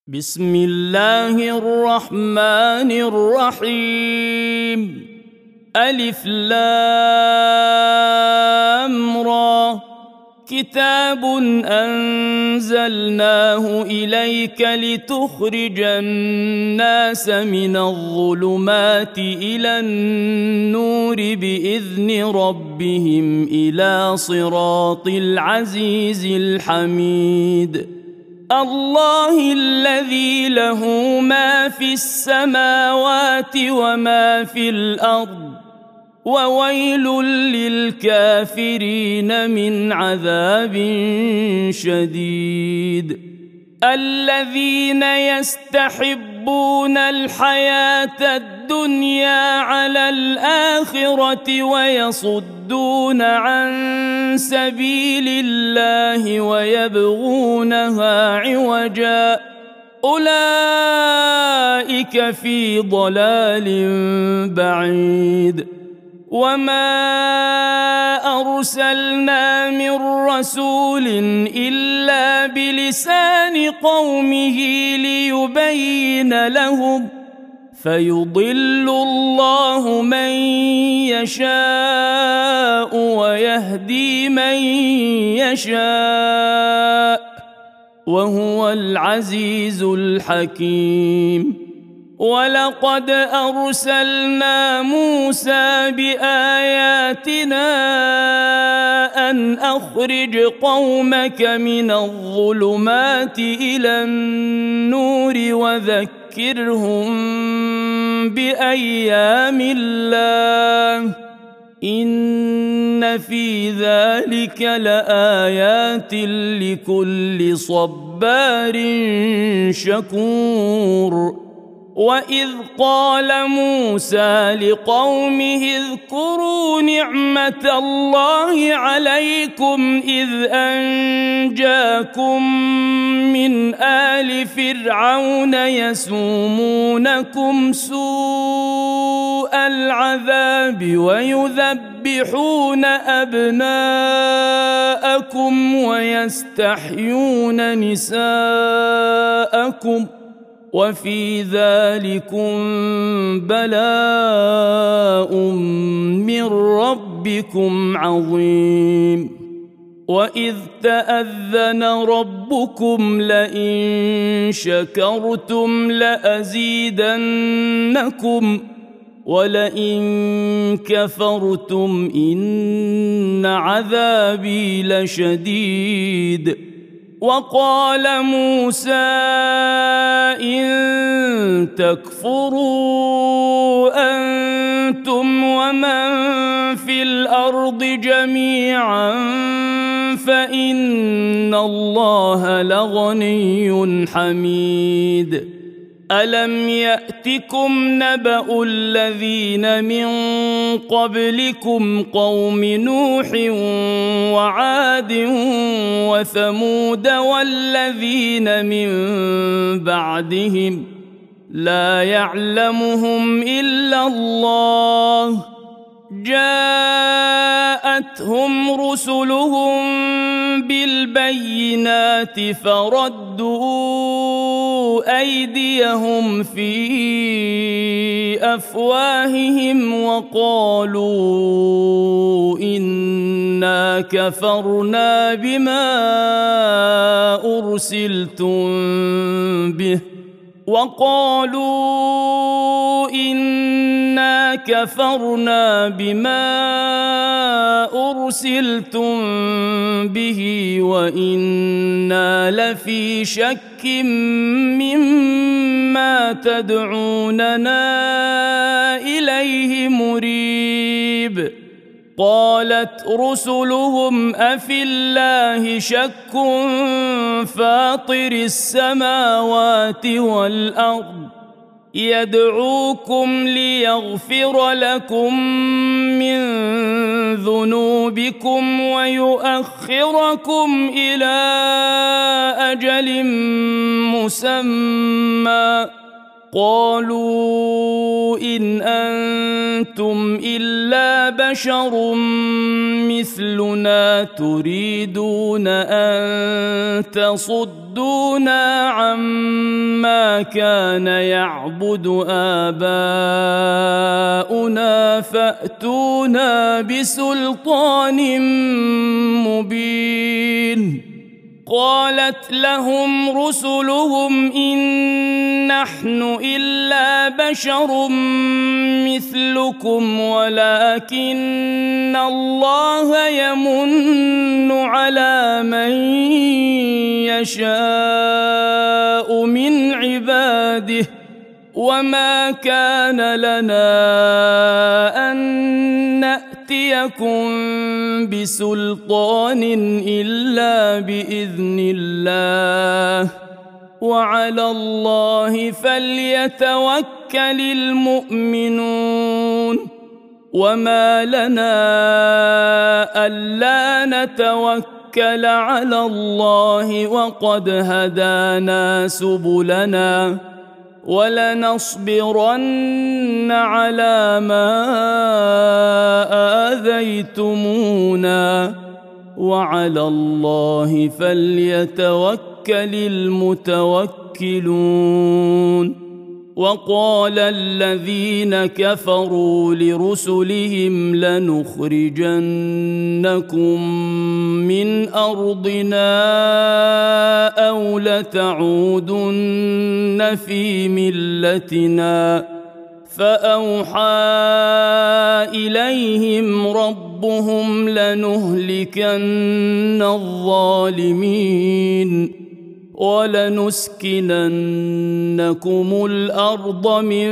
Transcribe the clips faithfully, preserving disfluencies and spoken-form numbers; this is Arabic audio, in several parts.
بسم الله الرحمن الرحيم. ألف لام را. كتاب أنزلناه إليك لتخرج الناس من الظلمات إلى النور بإذن ربهم إلى صراط العزيز الحميد. الله الذي له ما في السماوات وما في الأرض، وويل للكافرين من عذاب شديد. الذين يستحبون الحياة الدنيا على الآخرة ويصدون عن سبيل الله ويبغونها عوجا، أولئك في ضلال بعيد. وما أرسلنا من رسول إلا بلسان قومه ليبين لهم، فيضل الله من يشاء ويهدي من يشاء، وهو العزيز الحكيم. ولقد أرسلنا موسى بآياتنا أن أخرج قومك من الظلمات إلى النور وذكرهم بأيام الله، إن في ذلك لآيات لكل صبار شكور. وإذ قال موسى لقومه اذكروا نعمة الله عليكم إذ أنجاكم من آل فرعون يسومونكم سوء العذاب ويذبحون أبناءكم ويستحيون نساءكم، وفي ذلكم بلاء من ربكم عظيم. وإذ تأذن ربكم لئن شكرتم لأزيدنكم ولئن كفرتم إن عذابي لشديد. وقال موسى إن تكفروا أنتم ومن في الأرض جميعا فإن الله لغني حميد. ألم يأتكم نبأ الذين من قبلكم قوم نوح وعاد وثمود والذين من بعدهم لا يعلمهم إلا الله، جاءتهم رسلهم بالبينات فردوا أيديهم في أفواههم وقالوا إنا كفرنا بما أرسلتم به وقالوا إنا كفرنا بما أرسلتم به وإنا لفي شك مما تدعوننا إليه مريب. قالت رسلهم أفي الله شك فاطر السماوات والأرض يدعوكم ليغفر لكم من ذنوبكم ويؤخركم إلى أجل مسمى، قالوا إن أنتم إلا بشر مثلنا تريدون أن تصدونا عما كان يعبد آباؤنا فأتونا بسلطان مبين. قالت لهم رسلهم إن نحن إلا بشر مثلكم ولكن الله يمن على من يشاء من عباده وما كان لنا أن نأتيكم بسلطان إلا بإذن الله وعلى الله فليتوكل المؤمنون. وما لنا ألا نتوكل على الله وقد هدانا سبلنا ولنصبرن على ما آذيتمونا وعلى الله فليتوكل المتوكلون. وقال الذين كفروا لرسلهم لنخرجنكم من أرضنا أو لتعودن في ملتنا فأوحى إليهم ربهم لنهلكن الظالمين ولنسكننكم الأرض من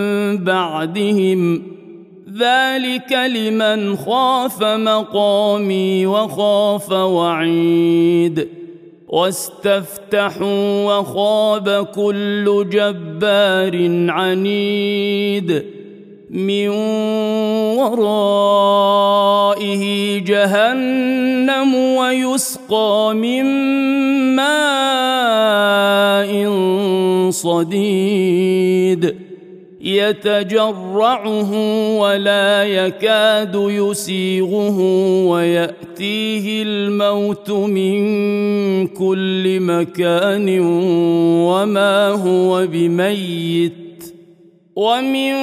بعدهم ذلك لمن خاف مقامي وخاف وعيد. واستفتحوا وخاب كل جبار عنيد من ورائه جهنم ويسقى من ماء صديد يتجرعه ولا يكاد يسيغه ويأتيه الموت من كل مكان وما هو بميت ومن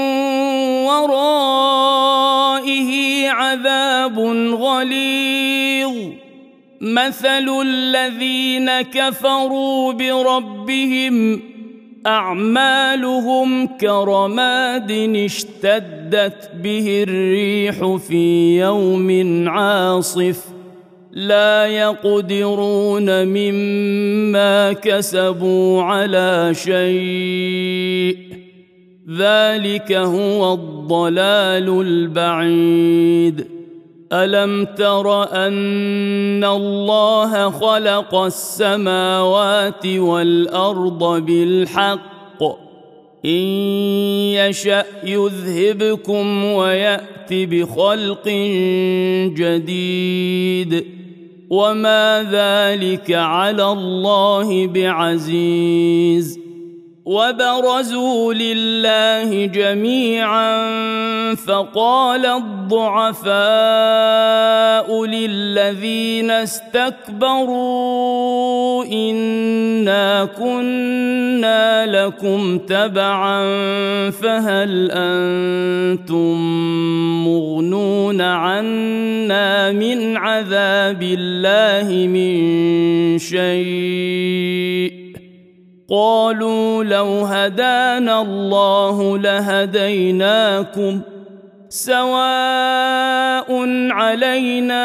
ورائه عذاب غليظ. مثل الذين كفروا بربهم أعمالهم كرماد اشتدت به الريح في يوم عاصف لا يقدرون مما كسبوا على شيء ذلك هو الضلال البعيد. ألم تر أن الله خلق السماوات والأرض بالحق إن يشأ يذهبكم ويأت بخلق جديد وما ذلك على الله بعزيز. وبرزوا لله جميعا فقال الضعفاء للذين استكبروا إنا كنا لكم تبعا فهل أنتم مغنون عنا من عذاب الله من شيء قالوا لو هدانا الله لهديناكم سواء علينا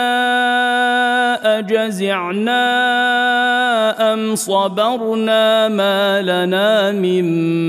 أجزعنا أم صبرنا ما لنا من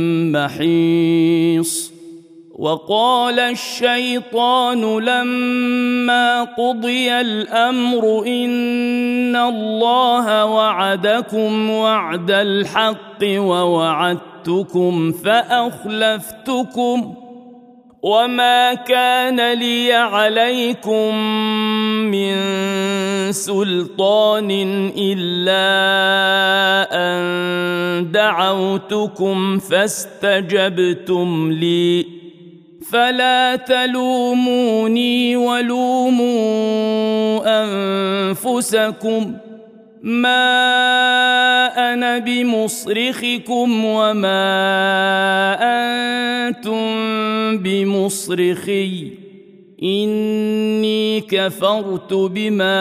محيص. وقال الشيطان لما قضي الأمر إن الله وعدكم وعد الحق ووعدتكم فأخلفتكم وما كان لي عليكم من سلطان إلا أن دعوتكم فاستجبتم لي فلا تلوموني ولوموا أنفسكم ما أنا بمصرخكم وما أنتم بمصرخي إني كفرت بما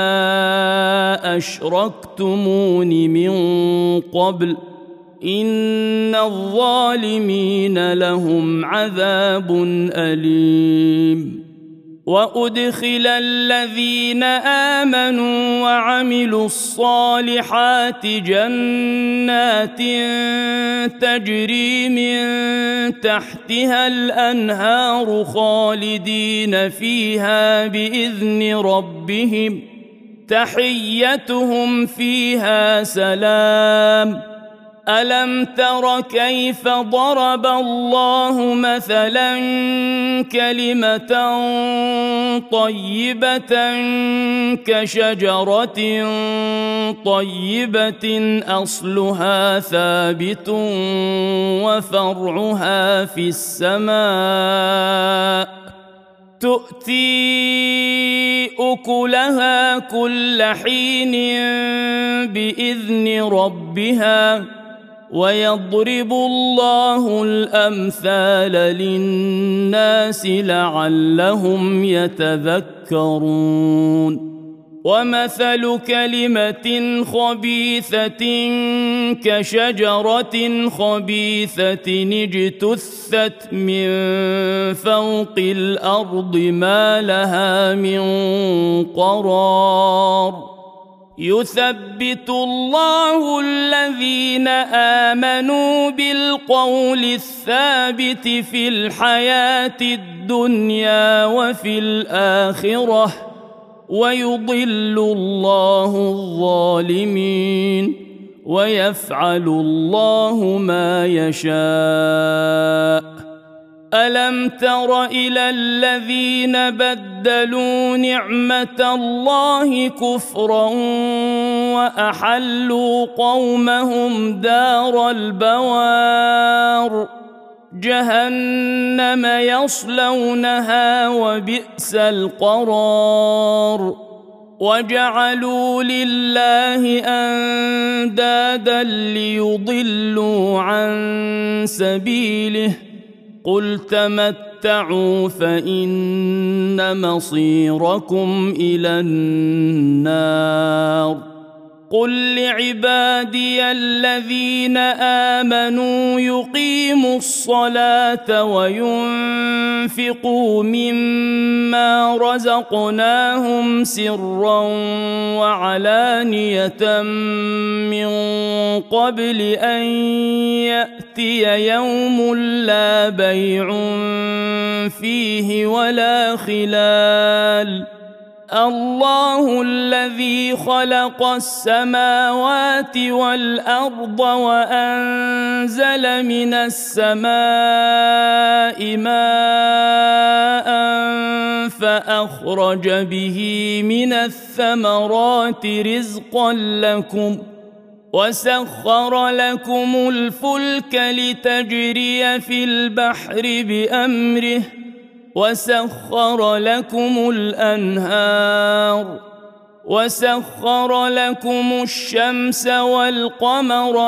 أشركتمون من قبل إن الظالمين لهم عذاب أليم وأدخل الذين آمنوا وعملوا الصالحات جنات تجري من تحتها الأنهار خالدين فيها بإذن ربهم تحيتهم فيها سلام ألم تر كيف ضرب الله مثلا كلمة طيبة كشجرة طيبة أصلها ثابت وفرعها في السماء تؤتي أكلها كل حين بإذن ربها ويضرب الله الأمثال للناس لعلهم يتذكرون ومثل كلمة خبيثة كشجرة خبيثة اجتثت من فوق الأرض ما لها من قرار يثبت الله الذين آمنوا بالقول الثابت في الحياة الدنيا وفي الآخرة ويضل الله الظالمين ويفعل الله ما يشاء ألم تر إلى الذين بدلوا نعمة الله كفرا وأحلوا قومهم دار البوار جهنم يصلونها وبئس القرار وجعلوا لله أندادا ليضلوا عن سبيله قل تمتعوا فإن مصيركم إلى النار قل لعبادي الذين آمنوا يقيموا الصلاة وينفقوا مما رزقناهم سرا وعلانية من قبل أن يأتي يوم لا بيع فيه ولا خلال الله الذي خلق السماوات والأرض وأنزل من السماء ماء فأخرج به من الثمرات رزقا لكم وسخر لكم الفلك لتجري في البحر بأمره وسخر لكم الأنهار وسخر لكم الشمس والقمر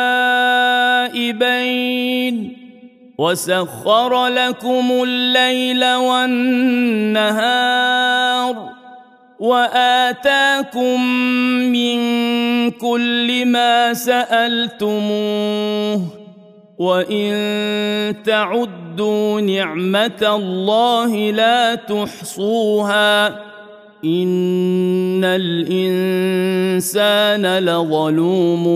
دائبين وسخر لكم الليل والنهار وآتاكم من كل ما سألتموه وإن تعدوا نعمة الله لا تحصوها إن الإنسان لظلوم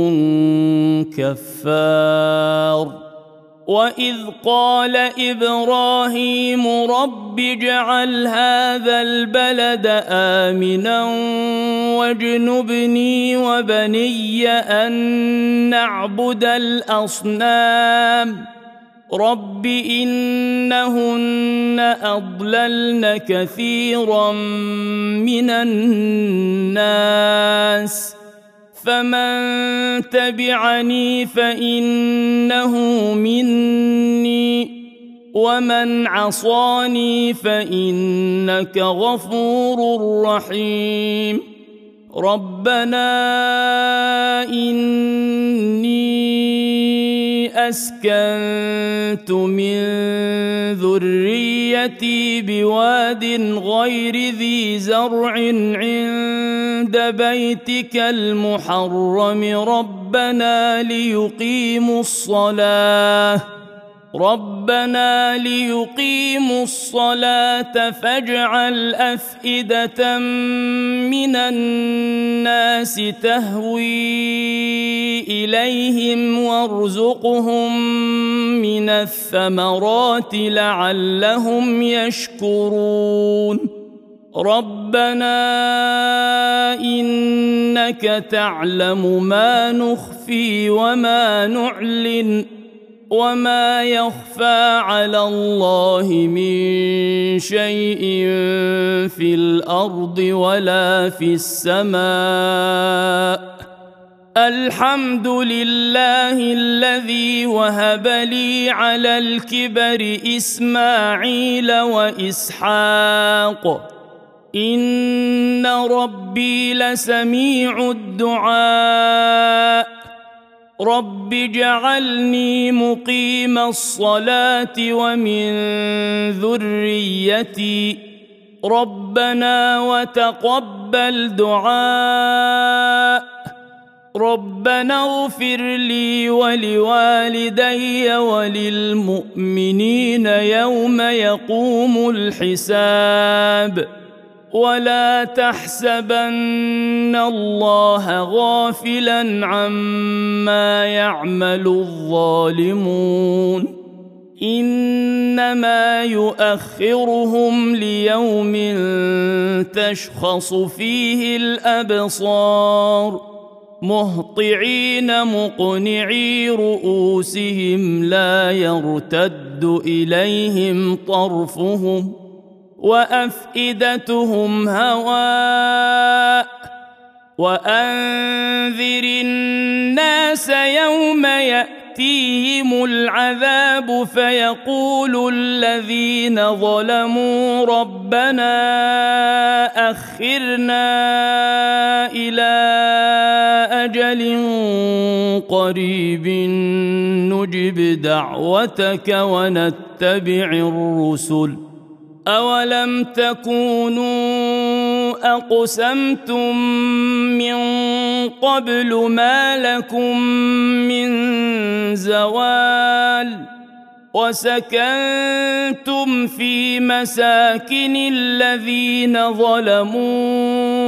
كفار وإذ قال إبراهيم رب اجعل هذا البلد آمنا واجنبني وبني أن نعبد الأصنام رب إنهن أضللن كثيرا من الناس فمن تبعني فإنه مني ومن عصاني فإنك غفور رحيم ربنا إني أسكنت من ذريتي بواد غير ذي زرع عند بيتك المحرم ربنا ليقيموا الصلاة ربنا ليقيموا الصلاة فاجعل أفئدة من الناس تهوي إليهم وارزقهم من الثمرات لعلهم يشكرون ربنا إنك تعلم ما نخفي وما نعلن وما يخفى على الله من شيء في الأرض ولا في السماء الحمد لله الذي وهب لي على الكبر إسماعيل وإسحاق إن ربي لسميع الدعاء رب اجعلني مقيم الصلاة ومن ذريتي ربنا وتقبل دعاء ربنا اغفر لي ولوالدي وللمؤمنين يوم يقوم الحساب ولا تحسبن الله غافلا عما يعمل الظالمون إنما يؤخرهم ليوم تشخص فيه الأبصار مهطعين مقنعي رؤوسهم لا يرتد إليهم طرفهم وأفئدتهم هواء وأنذر الناس يوم يأتيهم العذاب فيقول الذين ظلموا ربنا أخرنا إلى أجل قريب نجب دعوتك ونتبع الرسل أولم تكونوا أقسمتم من قبل ما لكم من زوال وسكنتم في مساكن الذين ظلموا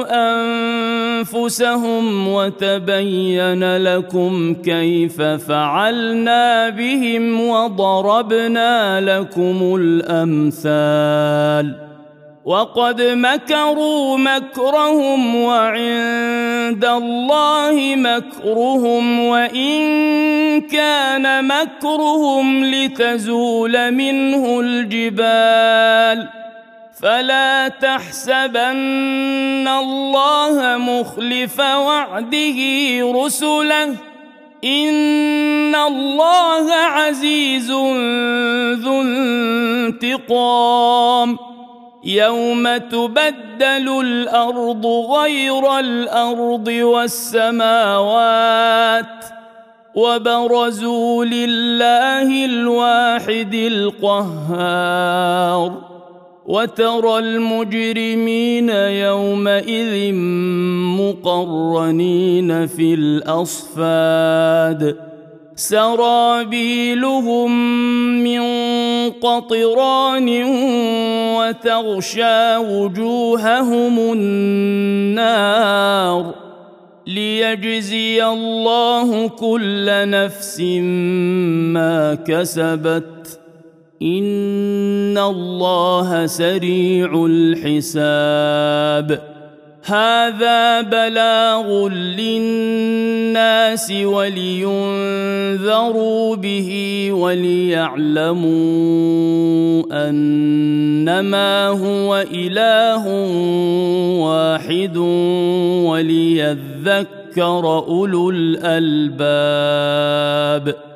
أنفسهم وتبين لكم كيف فعلنا بهم وضربنا لكم الأمثال وقد مكروا مكرهم وعند الله مكرهم وإن كان مكرهم لتزول منه الجبال فلا تحسبن الله مخلف وعده رسله إن الله عزيز ذو انتقام يوم تبدل الأرض غير الأرض والسماوات وبرزوا لله الواحد القهار وترى المجرمين يومئذ مقرنين في الأصفاد سرابيلهم من قطران وتغشى وجوههم النار ليجزي الله كل نفس ما كسبت إن الله سريع الحساب هذا بلاغ للناس ولينذروا به وليعلموا أنما هو إله واحد وليذكر أولو الألباب.